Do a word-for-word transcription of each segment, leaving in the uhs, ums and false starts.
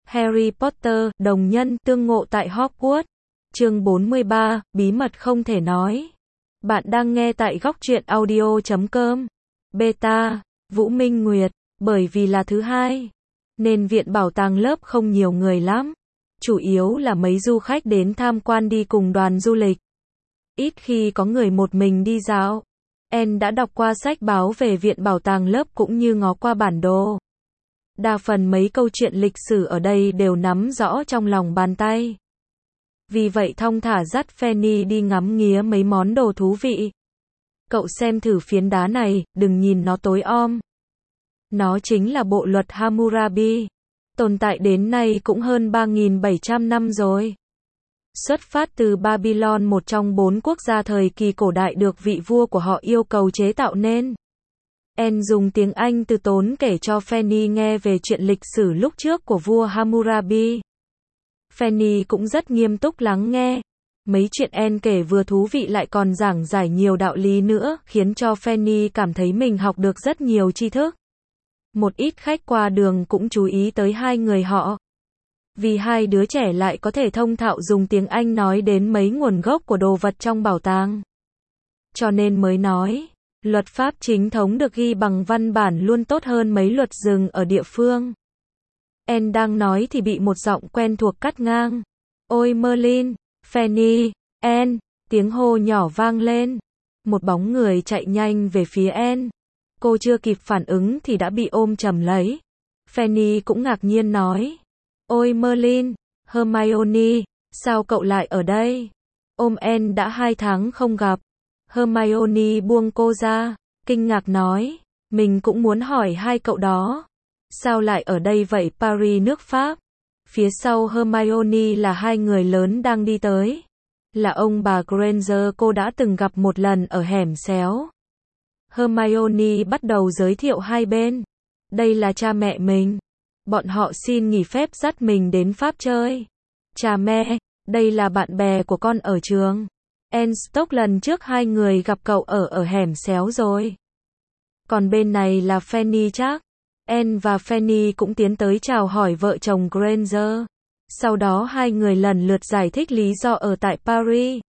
Harry Potter, đồng nhân, tương ngộ tại Hogwarts. Chương bốn mươi ba, bí mật không thể nói. Bạn đang nghe tại góc truyện audio chấm com. Beta, Vũ Minh Nguyệt, bởi vì là thứ hai, nên viện bảo tàng lớp không nhiều người lắm. Chủ yếu là mấy du khách đến tham quan đi cùng đoàn du lịch. Ít khi có người một mình đi dạo. Anne đã đọc qua sách báo về viện bảo tàng lớp cũng như ngó qua bản đồ. Đa phần mấy câu chuyện lịch sử ở đây đều nắm rõ trong lòng bàn tay. Vì vậy thong thả dắt Fanny đi ngắm nghía mấy món đồ thú vị. Cậu xem thử phiến đá này, đừng nhìn nó tối om. Nó chính là bộ luật Hammurabi. Tồn tại đến nay cũng hơn ba nghìn bảy trăm năm rồi. Xuất phát từ Babylon, một trong bốn quốc gia thời kỳ cổ đại được vị vua của họ yêu cầu chế tạo nên. Anne dùng tiếng Anh từ tốn kể cho Fanny nghe về chuyện lịch sử lúc trước của vua Hammurabi. Fanny cũng rất nghiêm túc lắng nghe. Mấy chuyện Anne kể vừa thú vị lại còn giảng giải nhiều đạo lý nữa, khiến cho Fanny cảm thấy mình học được rất nhiều tri thức. Một ít khách qua đường cũng chú ý tới hai người họ. Vì hai đứa trẻ lại có thể thông thạo dùng tiếng Anh nói đến mấy nguồn gốc của đồ vật trong bảo tàng. Cho nên mới nói, luật pháp chính thống được ghi bằng văn bản luôn tốt hơn mấy luật rừng ở địa phương. Anne đang nói thì bị một giọng quen thuộc cắt ngang. Ôi Merlin, Fanny, Anne, tiếng hô nhỏ vang lên. Một bóng người chạy nhanh về phía Anne. Cô chưa kịp phản ứng thì đã bị ôm chầm lấy. Fanny cũng ngạc nhiên nói. Ôi Merlin, Hermione, sao cậu lại ở đây? Ôm Anne đã hai tháng không gặp. Hermione buông cô ra, kinh ngạc nói. Mình cũng muốn hỏi hai cậu đó. Sao lại ở đây vậy? Paris nước Pháp. Phía sau Hermione là hai người lớn đang đi tới. Là ông bà Granger cô đã từng gặp một lần ở hẻm xéo. Hermione bắt đầu giới thiệu hai bên. Đây là cha mẹ mình. Bọn họ xin nghỉ phép dắt mình đến Pháp chơi. Cha mẹ, đây là bạn bè của con ở trường. Anne Stock, lần trước hai người gặp cậu ở ở hẻm xéo rồi. Còn bên này là Fanny chắc. Anne và Fanny cũng tiến tới chào hỏi vợ chồng Granger. Sau đó hai người lần lượt giải thích lý do ở tại Paris.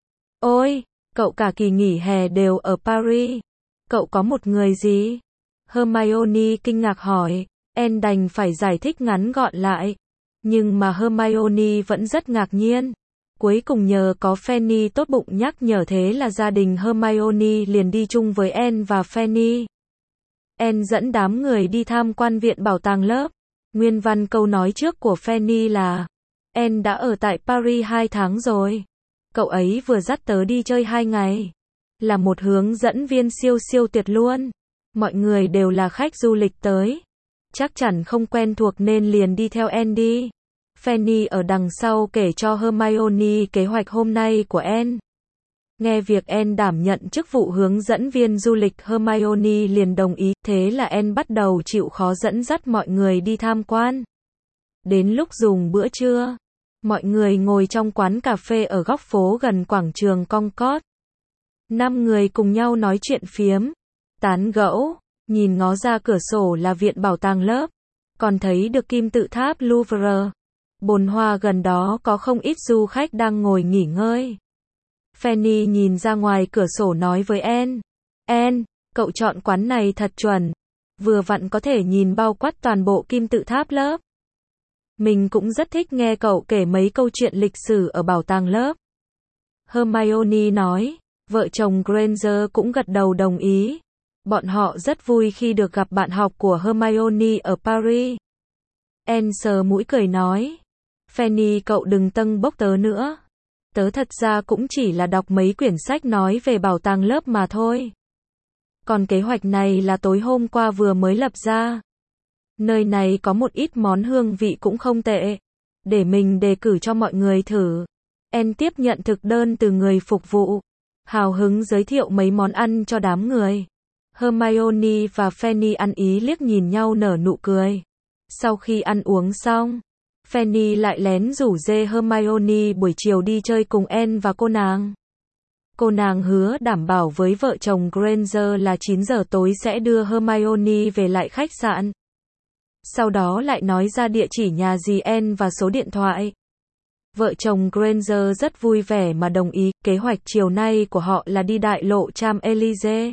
Ôi, cậu cả kỳ nghỉ hè đều ở Paris. Cậu có một người gì? Hermione kinh ngạc hỏi. Anne đành phải giải thích ngắn gọn lại. Nhưng mà Hermione vẫn rất ngạc nhiên. Cuối cùng nhờ có Fanny tốt bụng nhắc nhở, thế là gia đình Hermione liền đi chung với Anne và Fanny. Anne dẫn đám người đi tham quan viện bảo tàng lớp. Nguyên văn câu nói trước của Fanny là Anne đã ở tại Paris hai tháng rồi. Cậu ấy vừa dắt tớ đi chơi hai ngày. Là một hướng dẫn viên siêu siêu tuyệt luôn. Mọi người đều là khách du lịch tới. Chắc chắn không quen thuộc nên liền đi theo Anne đi. Fanny ở đằng sau kể cho Hermione kế hoạch hôm nay của Anne. Nghe việc Anne đảm nhận chức vụ hướng dẫn viên du lịch, Hermione liền đồng ý, thế là Anne bắt đầu chịu khó dẫn dắt mọi người đi tham quan. Đến lúc dùng bữa trưa, mọi người ngồi trong quán cà phê ở góc phố gần quảng trường Concorde. Năm người cùng nhau nói chuyện phiếm, tán gẫu, nhìn ngó ra cửa sổ là viện bảo tàng lớp, còn thấy được kim tự tháp Louvre. Bồn hoa gần đó có không ít du khách đang ngồi nghỉ ngơi. Fanny nhìn ra ngoài cửa sổ nói với Anne. Anne, cậu chọn quán này thật chuẩn. Vừa vặn có thể nhìn bao quát toàn bộ kim tự tháp lớp. Mình cũng rất thích nghe cậu kể mấy câu chuyện lịch sử ở bảo tàng lớp. Hermione nói. Vợ chồng Granger cũng gật đầu đồng ý. Bọn họ rất vui khi được gặp bạn học của Hermione ở Paris. Anne sờ mũi cười nói. Fanny, cậu đừng tâng bốc tớ nữa. Tớ thật ra cũng chỉ là đọc mấy quyển sách nói về bảo tàng lớp mà thôi. Còn kế hoạch này là tối hôm qua vừa mới lập ra. Nơi này có một ít món hương vị cũng không tệ. Để mình đề cử cho mọi người thử. Anne tiếp nhận thực đơn từ người phục vụ. Hào hứng giới thiệu mấy món ăn cho đám người. Hermione và Fanny ăn ý liếc nhìn nhau nở nụ cười. Sau khi ăn uống xong, Fanny lại lén rủ dê Hermione buổi chiều đi chơi cùng Anne và cô nàng. Cô nàng hứa đảm bảo với vợ chồng Granger là chín giờ tối sẽ đưa Hermione về lại khách sạn. Sau đó lại nói ra địa chỉ nhà dì Anne và số điện thoại. Vợ chồng Granger rất vui vẻ mà đồng ý, kế hoạch chiều nay của họ là đi đại lộ Champs-Élysées.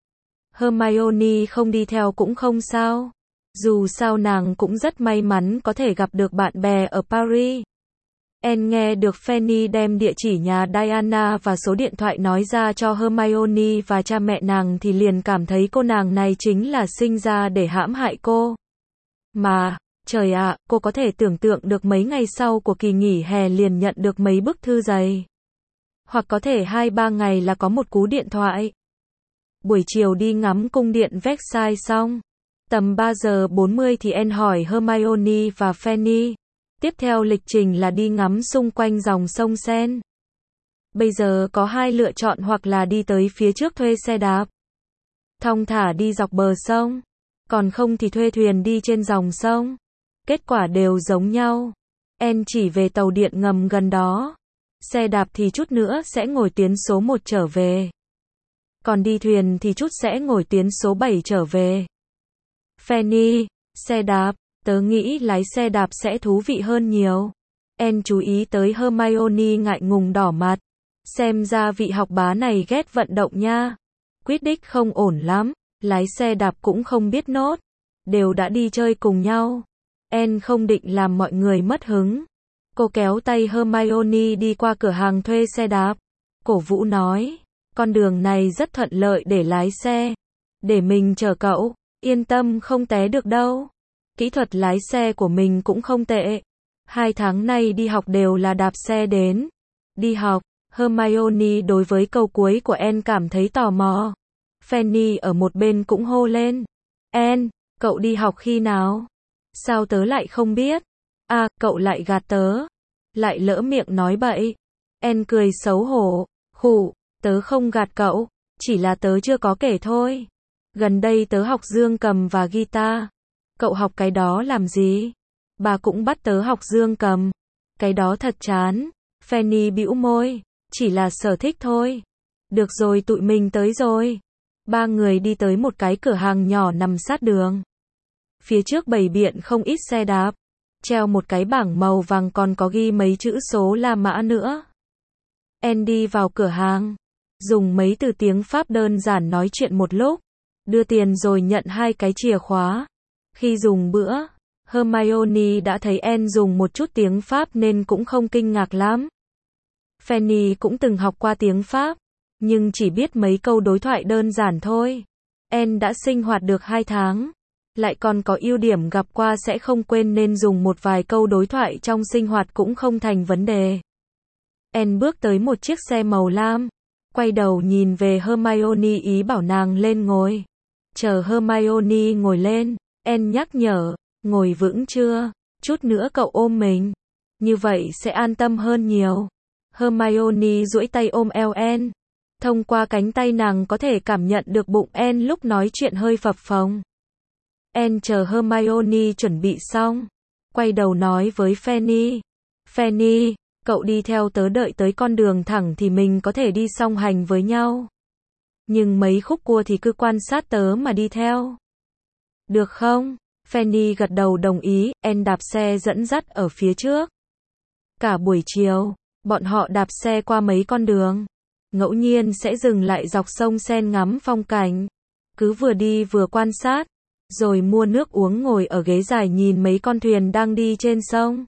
Hermione không đi theo cũng không sao. Dù sao nàng cũng rất may mắn có thể gặp được bạn bè ở Paris. Anne nghe được Fanny đem địa chỉ nhà Diana và số điện thoại nói ra cho Hermione và cha mẹ nàng thì liền cảm thấy cô nàng này chính là sinh ra để hãm hại cô. Mà, trời ạ, cô có thể tưởng tượng được mấy ngày sau của kỳ nghỉ hè liền nhận được mấy bức thư dày. Hoặc có thể hai ba ngày là có một cú điện thoại. Buổi chiều đi ngắm cung điện Versailles xong. Tầm ba giờ bốn mươi thì Anne hỏi Hermione và Fanny. Tiếp theo lịch trình là đi ngắm xung quanh dòng sông Seine. Bây giờ có hai lựa chọn, hoặc là đi tới phía trước thuê xe đạp, thong thả đi dọc bờ sông, còn không thì thuê thuyền đi trên dòng sông. Kết quả đều giống nhau. Anne chỉ về tàu điện ngầm gần đó. Xe đạp thì chút nữa sẽ ngồi tuyến số một trở về. Còn đi thuyền thì chút sẽ ngồi tuyến số bảy trở về. Fanny, xe đạp, tớ nghĩ lái xe đạp sẽ thú vị hơn nhiều. Anne chú ý tới Hermione ngại ngùng đỏ mặt. Xem ra vị học bá này ghét vận động nha. Quyết đích không ổn lắm, lái xe đạp cũng không biết nốt. Đều đã đi chơi cùng nhau. Anne không định làm mọi người mất hứng. Cô kéo tay Hermione đi qua cửa hàng thuê xe đạp. Cổ vũ nói, con đường này rất thuận lợi để lái xe. Để mình chở cậu, yên tâm không té được đâu. Kỹ thuật lái xe của mình cũng không tệ. Hai tháng nay đi học đều là đạp xe đến. Đi học, Hermione đối với câu cuối của Anne cảm thấy tò mò. Fanny ở một bên cũng hô lên. Anne, cậu đi học khi nào? Sao tớ lại không biết? À, cậu lại gạt tớ. Lại lỡ miệng nói bậy. Anne cười xấu hổ. Khụ, tớ không gạt cậu. Chỉ là tớ chưa có kể thôi. Gần đây tớ học dương cầm và guitar. Cậu học cái đó làm gì? Bà cũng bắt tớ học dương cầm. Cái đó thật chán. Fanny bĩu môi. Chỉ là sở thích thôi. Được rồi, tụi mình tới rồi. Ba người đi tới một cái cửa hàng nhỏ nằm sát đường. Phía trước bày biện không ít xe đạp. Treo một cái bảng màu vàng còn có ghi mấy chữ số La Mã nữa. Anne đi vào cửa hàng. Dùng mấy từ tiếng Pháp đơn giản nói chuyện một lúc. Đưa tiền rồi nhận hai cái chìa khóa. Khi dùng bữa, Hermione đã thấy Anne dùng một chút tiếng Pháp nên cũng không kinh ngạc lắm. Fanny cũng từng học qua tiếng Pháp, nhưng chỉ biết mấy câu đối thoại đơn giản thôi. Anne đã sinh hoạt được hai tháng, lại còn có ưu điểm gặp qua sẽ không quên nên dùng một vài câu đối thoại trong sinh hoạt cũng không thành vấn đề. Anne bước tới một chiếc xe màu lam, quay đầu nhìn về Hermione ý bảo nàng lên ngồi. Chờ Hermione ngồi lên, Anne nhắc nhở, ngồi vững chưa? Chút nữa cậu ôm mình. Như vậy sẽ an tâm hơn nhiều. Hermione duỗi tay ôm eo Anne. Thông qua cánh tay nàng có thể cảm nhận được bụng Anne lúc nói chuyện hơi phập phồng. Anne chờ Hermione chuẩn bị xong. Quay đầu nói với Fanny. Fanny, cậu đi theo tớ, đợi tới con đường thẳng thì mình có thể đi song hành với nhau. Nhưng mấy khúc cua thì cứ quan sát tớ mà đi theo. Được không? Fanny gật đầu đồng ý. Anne đạp xe dẫn dắt ở phía trước. Cả buổi chiều, bọn họ đạp xe qua mấy con đường. Ngẫu nhiên sẽ dừng lại dọc sông Seine ngắm phong cảnh. Cứ vừa đi vừa quan sát. Rồi mua nước uống ngồi ở ghế dài nhìn mấy con thuyền đang đi trên sông.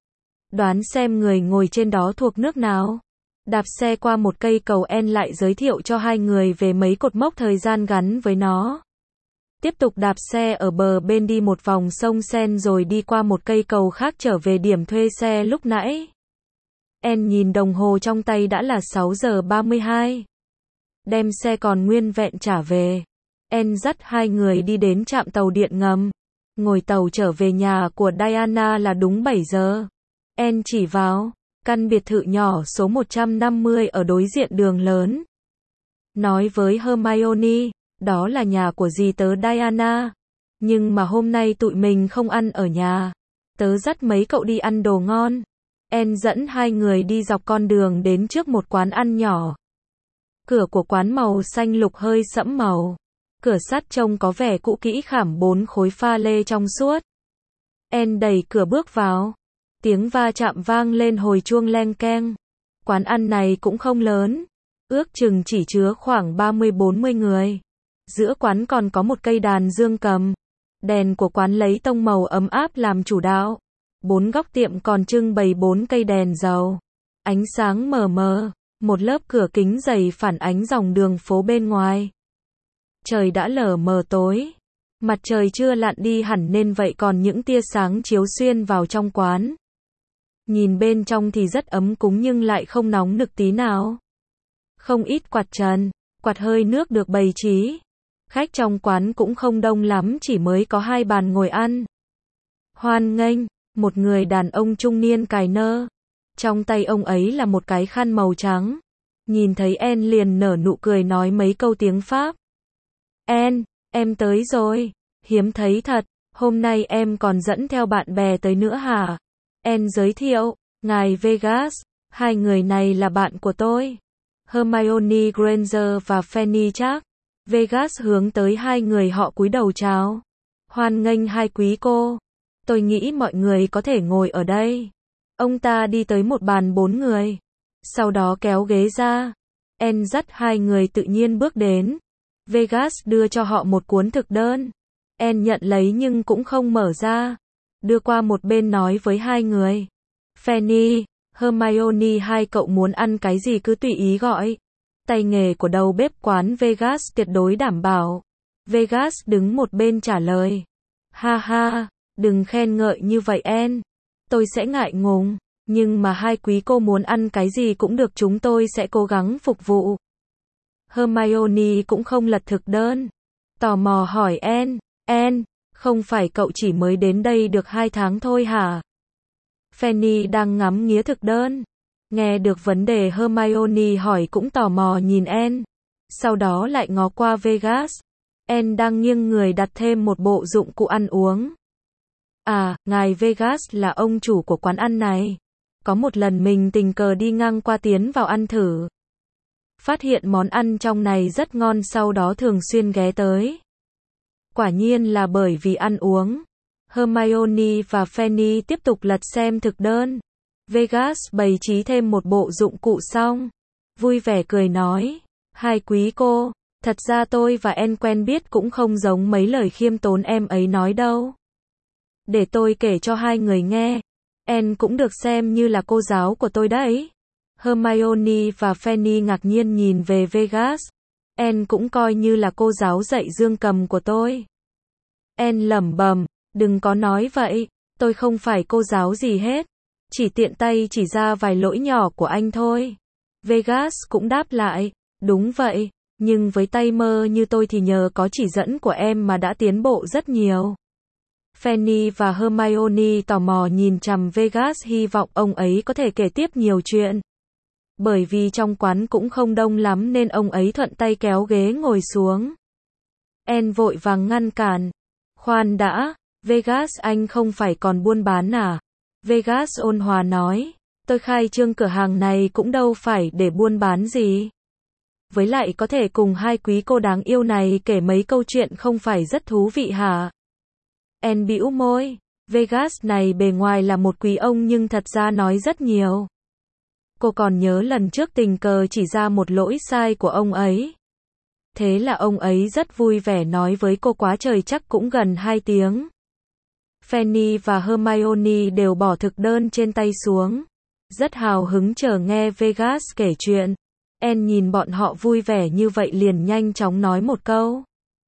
Đoán xem người ngồi trên đó thuộc nước nào. Đạp xe qua một cây cầu, Anne lại giới thiệu cho hai người về mấy cột mốc thời gian gắn với nó. Tiếp tục đạp xe ở bờ bên đi một vòng sông Seine rồi đi qua một cây cầu khác trở về điểm thuê xe lúc nãy. Anne nhìn đồng hồ trong tay đã là sáu giờ ba mươi hai. Đem xe còn nguyên vẹn trả về. Anne dắt hai người đi đến trạm tàu điện ngầm. Ngồi tàu trở về nhà của Diana là đúng bảy giờ. Anne chỉ vào căn biệt thự nhỏ số một trăm năm mươi ở đối diện đường lớn. Nói với Hermione, đó là nhà của dì tớ Diana. Nhưng mà hôm nay tụi mình không ăn ở nhà. Tớ dắt mấy cậu đi ăn đồ ngon. Anne dẫn hai người đi dọc con đường đến trước một quán ăn nhỏ. Cửa của quán màu xanh lục hơi sẫm màu. Cửa sắt trông có vẻ cũ kỹ, khảm bốn khối pha lê trong suốt. Anne đẩy cửa bước vào. Tiếng va chạm vang lên hồi chuông leng keng. Quán ăn này cũng không lớn. Ước chừng chỉ chứa khoảng ba mươi bốn mươi người. Giữa quán còn có một cây đàn dương cầm. Đèn của quán lấy tông màu ấm áp làm chủ đạo. Bốn góc tiệm còn trưng bày bốn cây đèn dầu. Ánh sáng mờ mờ. Một lớp cửa kính dày phản ánh dòng đường phố bên ngoài. Trời đã lờ mờ tối. Mặt trời chưa lặn đi hẳn nên vậy còn những tia sáng chiếu xuyên vào trong quán. Nhìn bên trong thì rất ấm cúng nhưng lại không nóng nực tí nào. Không ít quạt trần, quạt hơi nước được bày trí. Khách trong quán cũng không đông lắm, chỉ mới có hai bàn ngồi ăn. Hoan nghênh, một người đàn ông trung niên cài nơ. Trong tay ông ấy là một cái khăn màu trắng. Nhìn thấy Anne liền nở nụ cười nói mấy câu tiếng Pháp. Anne, em tới rồi. Hiếm thấy thật, hôm nay em còn dẫn theo bạn bè tới nữa hả? Anne giới thiệu, ngài Vegas, hai người này là bạn của tôi. Hermione Granger và Fanny Chark. Vegas hướng tới hai người họ cúi đầu chào. Hoan nghênh hai quý cô. Tôi nghĩ mọi người có thể ngồi ở đây. Ông ta đi tới một bàn bốn người. Sau đó kéo ghế ra. Anne dắt hai người tự nhiên bước đến. Vegas đưa cho họ một cuốn thực đơn. Anne nhận lấy nhưng cũng không mở ra. Đưa qua một bên nói với hai người. Fanny, Hermione, hai cậu muốn ăn cái gì cứ tùy ý gọi. Tay nghề của đầu bếp quán Vegas tuyệt đối đảm bảo. Vegas đứng một bên trả lời. Ha ha, đừng khen ngợi như vậy Anne. Tôi sẽ ngại ngùng. Nhưng mà hai quý cô muốn ăn cái gì cũng được, chúng tôi sẽ cố gắng phục vụ. Hermione cũng không lật thực đơn. Tò mò hỏi Anne. Anne, không phải cậu chỉ mới đến đây được hai tháng thôi hả? Fanny đang ngắm nghía thực đơn. Nghe được vấn đề Hermione hỏi cũng tò mò nhìn Anne. Sau đó lại ngó qua Vegas. Anne đang nghiêng người đặt thêm một bộ dụng cụ ăn uống. À, ngài Vegas là ông chủ của quán ăn này. Có một lần mình tình cờ đi ngang qua tiến vào ăn thử. Phát hiện món ăn trong này rất ngon, sau đó thường xuyên ghé tới. Quả nhiên là bởi vì ăn uống. Hermione và Fanny tiếp tục lật xem thực đơn. Vegas bày trí thêm một bộ dụng cụ xong. Vui vẻ cười nói. Hai quý cô, thật ra tôi và Anne quen biết cũng không giống mấy lời khiêm tốn em ấy nói đâu. Để tôi kể cho hai người nghe. Anne cũng được xem như là cô giáo của tôi đấy. Hermione và Fanny ngạc nhiên nhìn về Vegas. Anne cũng coi như là cô giáo dạy dương cầm của tôi. Anne lẩm bẩm, đừng có nói vậy, tôi không phải cô giáo gì hết. Chỉ tiện tay chỉ ra vài lỗi nhỏ của anh thôi. Vegas cũng đáp lại, đúng vậy, nhưng với tay mơ như tôi thì nhờ có chỉ dẫn của em mà đã tiến bộ rất nhiều. Fanny và Hermione tò mò nhìn chằm Vegas, hy vọng ông ấy có thể kể tiếp nhiều chuyện. Bởi vì trong quán cũng không đông lắm nên ông ấy thuận tay kéo ghế ngồi xuống. Anne vội vàng ngăn cản. Khoan đã, Vegas, anh không phải còn buôn bán à? Vegas ôn hòa nói, tôi khai trương cửa hàng này cũng đâu phải để buôn bán gì. Với lại có thể cùng hai quý cô đáng yêu này kể mấy câu chuyện không phải rất thú vị hả? Anne bĩu môi, Vegas này bề ngoài là một quý ông nhưng thật ra nói rất nhiều. Cô còn nhớ lần trước tình cờ chỉ ra một lỗi sai của ông ấy. Thế là ông ấy rất vui vẻ nói với cô quá trời, chắc cũng gần hai tiếng. Fanny và Hermione đều bỏ thực đơn trên tay xuống. Rất hào hứng chờ nghe Vegas kể chuyện. Anne nhìn bọn họ vui vẻ như vậy liền nhanh chóng nói một câu.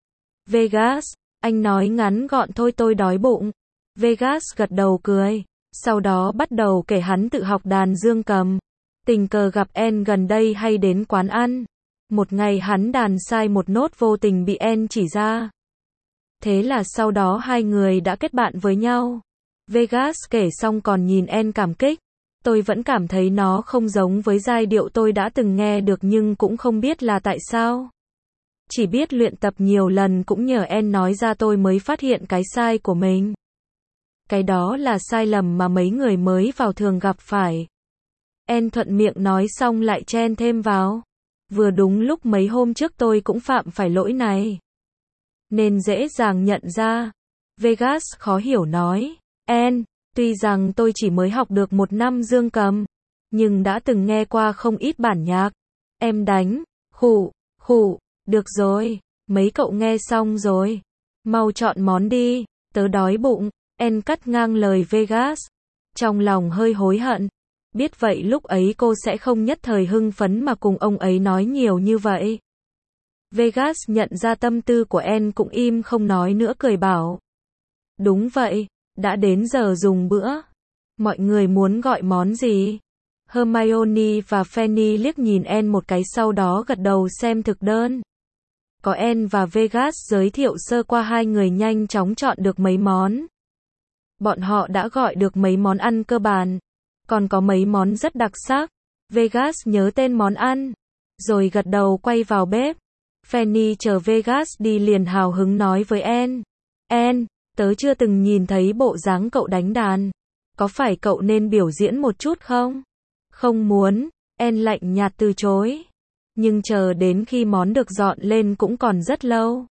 Vegas, anh nói ngắn gọn thôi, tôi đói bụng. Vegas gật đầu cười. Sau đó bắt đầu kể hắn tự học đàn dương cầm. Tình cờ gặp Anne gần đây hay đến quán ăn. Một ngày hắn đàn sai một nốt vô tình bị Anne chỉ ra. Thế là sau đó hai người đã kết bạn với nhau. Vegas kể xong còn nhìn Anne cảm kích. Tôi vẫn cảm thấy nó không giống với giai điệu tôi đã từng nghe được nhưng cũng không biết là tại sao. Chỉ biết luyện tập nhiều lần cũng nhờ Anne nói ra tôi mới phát hiện cái sai của mình. Cái đó là sai lầm mà mấy người mới vào thường gặp phải. Anne thuận miệng nói xong lại chen thêm vào. Vừa đúng lúc mấy hôm trước tôi cũng phạm phải lỗi này. Nên dễ dàng nhận ra. Vegas khó hiểu nói. Anne, tuy rằng tôi chỉ mới học được một năm dương cầm, nhưng đã từng nghe qua không ít bản nhạc. Em đánh, khụ, khụ, được rồi, mấy cậu nghe xong rồi. Mau chọn món đi, tớ đói bụng. Anne cắt ngang lời Vegas. Trong lòng hơi hối hận. Biết vậy lúc ấy cô sẽ không nhất thời hưng phấn mà cùng ông ấy nói nhiều như vậy. Vegas nhận ra tâm tư của Anne cũng im không nói nữa cười bảo. Đúng vậy, đã đến giờ dùng bữa. Mọi người muốn gọi món gì? Hermione và Fanny liếc nhìn Anne một cái sau đó gật đầu xem thực đơn. Có Anne và Vegas giới thiệu sơ qua hai người nhanh chóng chọn được mấy món. Bọn họ đã gọi được mấy món ăn cơ bản. Còn có mấy món rất đặc sắc. Vegas nhớ tên món ăn. Rồi gật đầu quay vào bếp. Fanny chờ Vegas đi liền hào hứng nói với Anne. Anne, tớ chưa từng nhìn thấy bộ dáng cậu đánh đàn. Có phải cậu nên biểu diễn một chút không? Không muốn, Anne lạnh nhạt từ chối. Nhưng chờ đến khi món được dọn lên cũng còn rất lâu.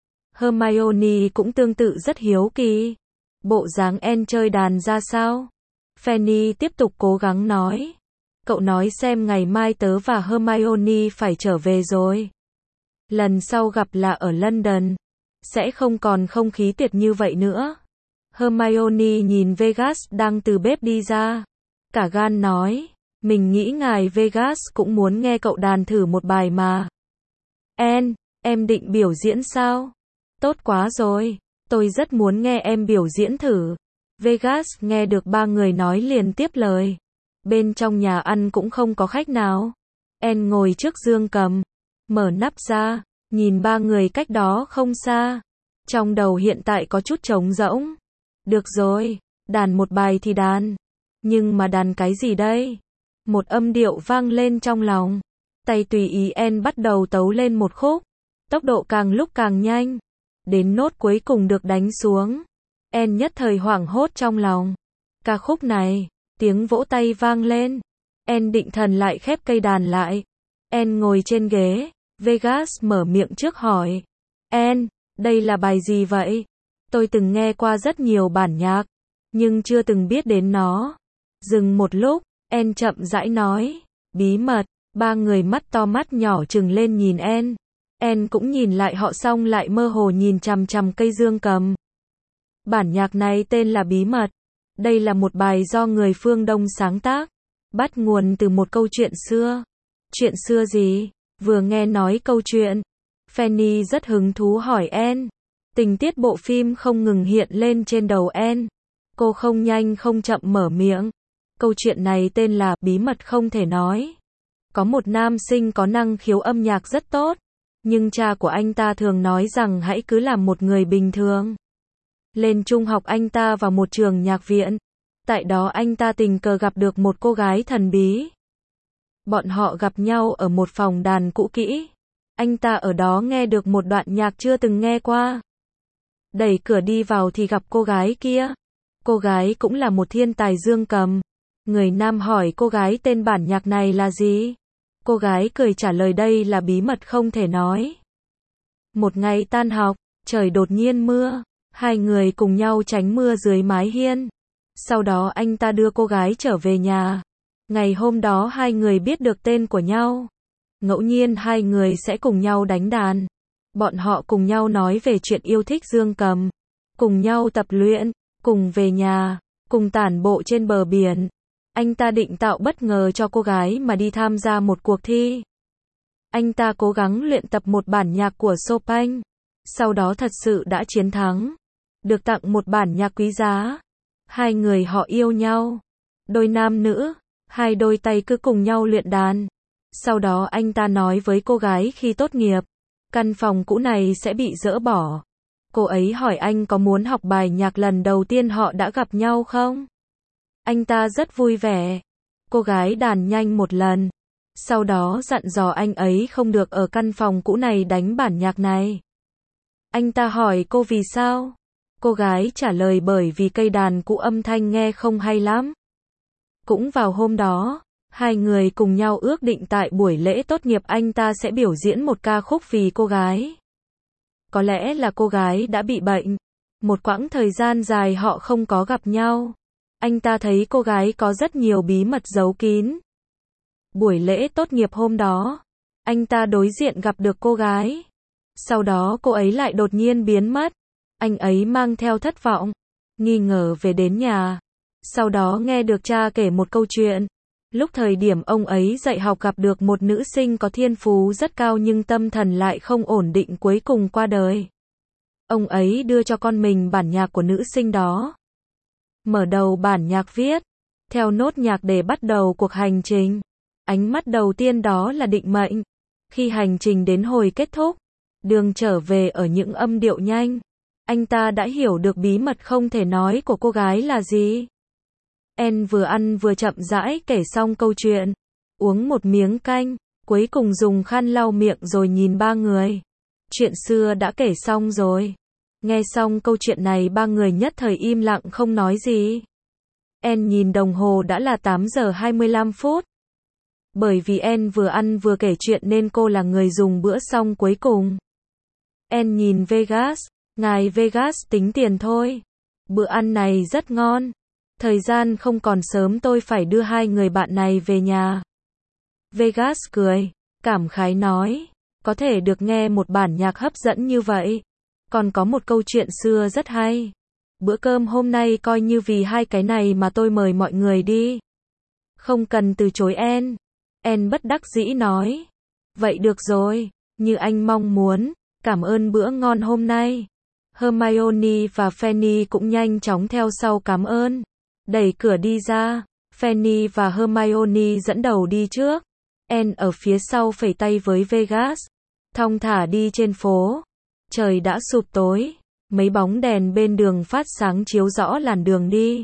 Hermione cũng tương tự rất hiếu kỳ. Bộ dáng Anne chơi đàn ra sao? Fanny tiếp tục cố gắng nói. Cậu nói xem ngày mai tớ và Hermione phải trở về rồi. Lần sau gặp là ở London. Sẽ không còn không khí tuyệt như vậy nữa. Hermione nhìn Vegas đang từ bếp đi ra. Cả gan nói. Mình nghĩ ngài Vegas cũng muốn nghe cậu đàn thử một bài mà. Anne, em định biểu diễn sao? Tốt quá rồi. Tôi rất muốn nghe em biểu diễn thử. Vegas nghe được ba người nói liền tiếp lời. Bên trong nhà ăn cũng không có khách nào. Anne ngồi trước dương cầm. Mở nắp ra. Nhìn ba người cách đó không xa. Trong đầu hiện tại có chút trống rỗng. Được rồi. Đàn một bài thì đàn. Nhưng mà đàn cái gì đây? Một âm điệu vang lên trong lòng. Tay tùy ý Anne bắt đầu tấu lên một khúc. Tốc độ càng lúc càng nhanh. Đến nốt cuối cùng được đánh xuống. Anne nhất thời hoảng hốt trong lòng. Ca khúc này, tiếng vỗ tay vang lên. Anne định thần lại khép cây đàn lại. Anne ngồi trên ghế. Vegas mở miệng trước hỏi. Anne, đây là bài gì vậy? Tôi từng nghe qua rất nhiều bản nhạc, nhưng chưa từng biết đến nó. Dừng một lúc, Anne chậm rãi nói. Bí mật. Ba người mắt to mắt nhỏ trừng lên nhìn Anne. Anne cũng nhìn lại họ xong lại mơ hồ nhìn chằm chằm cây dương cầm. Bản nhạc này tên là Bí mật. Đây là một bài do người phương Đông sáng tác. Bắt nguồn từ một câu chuyện xưa. Chuyện xưa gì? Vừa nghe nói câu chuyện, Fanny rất hứng thú hỏi Anne. Tình tiết bộ phim không ngừng hiện lên trên đầu Anne. Cô không nhanh không chậm mở miệng. Câu chuyện này tên là Bí mật không thể nói. Có một nam sinh có năng khiếu âm nhạc rất tốt. Nhưng cha của anh ta thường nói rằng hãy cứ làm một người bình thường. Lên trung học anh ta vào một trường nhạc viện. Tại đó anh ta tình cờ gặp được một cô gái thần bí. Bọn họ gặp nhau ở một phòng đàn cũ kỹ. Anh ta ở đó nghe được một đoạn nhạc chưa từng nghe qua. Đẩy cửa đi vào thì gặp cô gái kia. Cô gái cũng là một thiên tài dương cầm. Người nam hỏi cô gái tên bản nhạc này là gì? Cô gái cười trả lời đây là bí mật không thể nói. Một ngày tan học, trời đột nhiên mưa. Hai người cùng nhau tránh mưa dưới mái hiên. Sau đó anh ta đưa cô gái trở về nhà. Ngày hôm đó hai người biết được tên của nhau. Ngẫu nhiên hai người sẽ cùng nhau đánh đàn. Bọn họ cùng nhau nói về chuyện yêu thích dương cầm. Cùng nhau tập luyện, cùng về nhà, cùng tản bộ trên bờ biển. Anh ta định tạo bất ngờ cho cô gái mà đi tham gia một cuộc thi. Anh ta cố gắng luyện tập một bản nhạc của Chopin. Sau đó thật sự đã chiến thắng. Được tặng một bản nhạc quý giá. Hai người họ yêu nhau. Đôi nam nữ, hai đôi tay cứ cùng nhau luyện đàn. Sau đó anh ta nói với cô gái khi tốt nghiệp, căn phòng cũ này sẽ bị dỡ bỏ. Cô ấy hỏi anh có muốn học bài nhạc lần đầu tiên họ đã gặp nhau không? Anh ta rất vui vẻ. Cô gái đàn nhanh một lần. Sau đó dặn dò anh ấy không được ở căn phòng cũ này đánh bản nhạc này. Anh ta hỏi cô vì sao? Cô gái trả lời bởi vì cây đàn cũ âm thanh nghe không hay lắm. Cũng vào hôm đó, hai người cùng nhau ước định tại buổi lễ tốt nghiệp anh ta sẽ biểu diễn một ca khúc vì cô gái. Có lẽ là cô gái đã bị bệnh. Một quãng thời gian dài họ không có gặp nhau. Anh ta thấy cô gái có rất nhiều bí mật giấu kín. Buổi lễ tốt nghiệp hôm đó, anh ta đối diện gặp được cô gái. Sau đó cô ấy lại đột nhiên biến mất. Anh ấy mang theo thất vọng, nghi ngờ về đến nhà. Sau đó nghe được cha kể một câu chuyện. Lúc thời điểm ông ấy dạy học gặp được một nữ sinh có thiên phú rất cao nhưng tâm thần lại không ổn định, cuối cùng qua đời. Ông ấy đưa cho con mình bản nhạc của nữ sinh đó. Mở đầu bản nhạc viết theo nốt nhạc để bắt đầu cuộc hành trình. Ánh mắt đầu tiên đó là định mệnh. Khi hành trình đến hồi kết thúc, đường trở về ở những âm điệu nhanh, anh ta đã hiểu được bí mật không thể nói của cô gái là gì. En vừa ăn vừa chậm rãi kể xong câu chuyện, uống một miếng canh, cuối cùng dùng khăn lau miệng rồi nhìn ba người. Chuyện xưa đã kể xong rồi. Nghe xong câu chuyện này ba người nhất thời im lặng không nói gì. En nhìn đồng hồ đã là tám giờ hai mươi lăm phút. Bởi vì En vừa ăn vừa kể chuyện nên cô là người dùng bữa xong cuối cùng. En nhìn Vegas, ngài Vegas tính tiền thôi. Bữa ăn này rất ngon. Thời gian không còn sớm, tôi phải đưa hai người bạn này về nhà. Vegas cười, cảm khái nói, có thể được nghe một bản nhạc hấp dẫn như vậy. Còn có một câu chuyện xưa rất hay. Bữa cơm hôm nay coi như vì hai cái này mà tôi mời mọi người đi. Không cần từ chối En. En bất đắc dĩ nói. Vậy được rồi, như anh mong muốn, cảm ơn bữa ngon hôm nay. Hermione và Fanny cũng nhanh chóng theo sau cảm ơn. Đẩy cửa đi ra, Fanny và Hermione dẫn đầu đi trước. En ở phía sau phẩy tay với Vegas. Thong thả đi trên phố. Trời đã sụp tối. Mấy bóng đèn bên đường phát sáng chiếu rõ làn đường đi.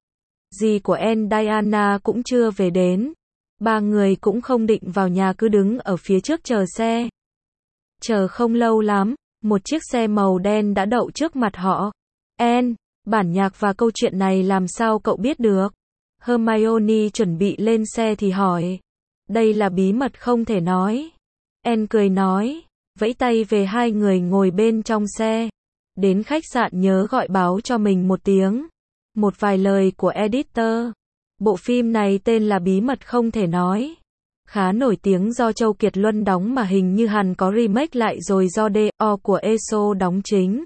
Dì của En Diana cũng chưa về đến. Ba người cũng không định vào nhà, cứ đứng ở phía trước chờ xe. Chờ không lâu lắm, một chiếc xe màu đen đã đậu trước mặt họ. En, bản nhạc và câu chuyện này làm sao cậu biết được? Hermione chuẩn bị lên xe thì hỏi. Đây là bí mật không thể nói. En cười nói, vẫy tay về hai người ngồi bên trong xe. Đến khách sạn nhớ gọi báo cho mình một tiếng. Một vài lời của editor. Bộ phim này tên là Bí mật không thể nói. Khá nổi tiếng do Châu Kiệt Luân đóng mà hình như hẳn có remake lại rồi do đê o của e ét o đóng chính.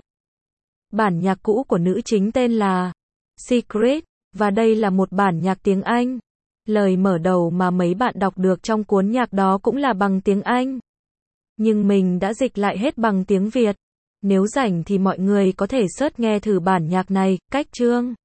Bản nhạc cũ của nữ chính tên là Secret, và đây là một bản nhạc tiếng Anh. Lời mở đầu mà mấy bạn đọc được trong cuốn nhạc đó cũng là bằng tiếng Anh. Nhưng mình đã dịch lại hết bằng tiếng Việt. Nếu rảnh thì mọi người có thể search nghe thử bản nhạc này, cách chương.